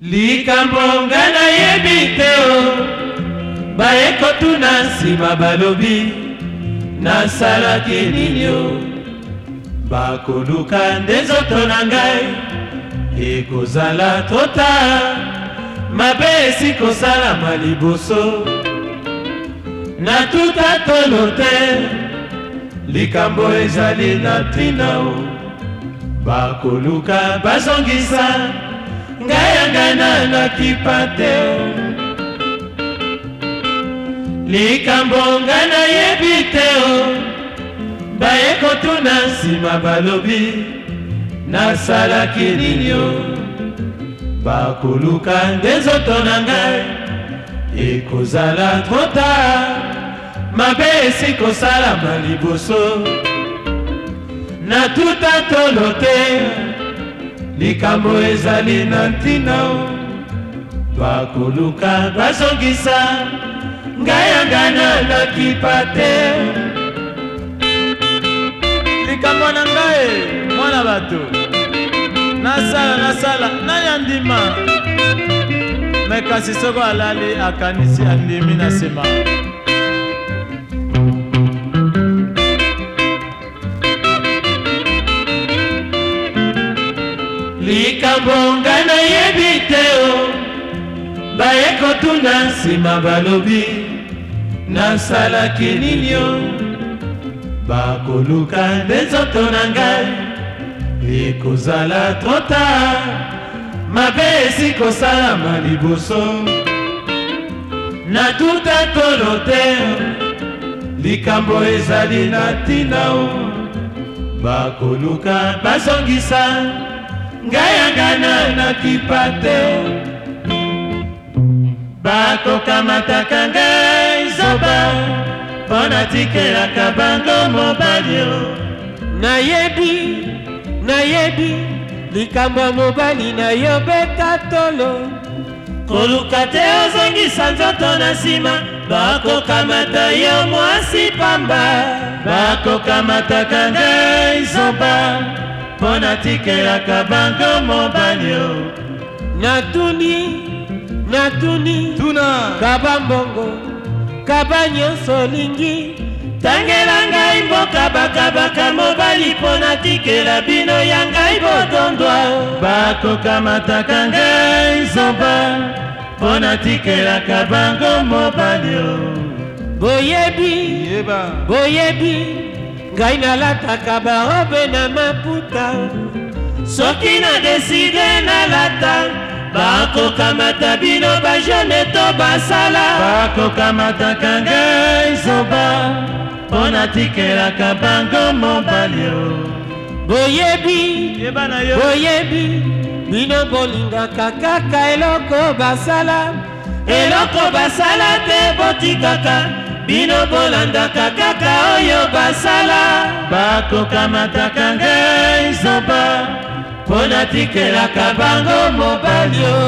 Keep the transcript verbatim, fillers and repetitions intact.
likambo nga nayebi te o bayekotuna nsima balobi nasalaki nini o bakoluka nde nzoto na ngai ekozala tota mabe esi kosalama liboso natuta tolo te likambo ezali na ntina o bakoluka bazongisa ngai yangana nakipa te o likambo nga nayebi te o bayekotuna nsima balobi nasalaki nini o bakoluka nde nzoto na ngai ekozala trota mabe esi kosalama liboso natuta tolo te likambo ezali na ntina o bakoluka bazongisa ngai yangana nakipa te likambo na ngai mwana bato nasala nasala nani andima me kasi soko alali akanisi andimi na nsima likambo nga nayebi te o bayekotuna nsima balobi nasalaki nini o bakoluka nde nzoto na ngai ekozala trota mabe esi kosalama liboso natuta tolo te likambo ezali na ntina o bakoluka bazongisa ngai yangana nakipa te bakokamataka ngai zoba mpo natikelaka bango mobali o nayebi nayebi likambo ya mobali na yo beta tolo koluka te ozongisa nzoto na nsima bakokamata yo mwasi pamba bakokamataka ngai zoba mpo natikelaka bango mobali o natuni natuni tuna kaba mbongo kaba nyonso olingi tangela ngai mboka bakabaka mobali mpo natikela bino ya ngai bodondwa bakokamataka ngai zoba mpo natikelaka bango mobali o boyebi yeba boyebi ngai nalataka barobe na maputa soki na deside nalata bakokamata bino bajene to basala bakokamataka ngai zoba mpo natikelaka bango mobali o boyebi yeba na yo boyebi bino bolingaka kaka eloko basala eloko basala te botikaka bino bolandaka kaka oyo basala bakokamataka ngai zoba mpo natikelaka bango mobali o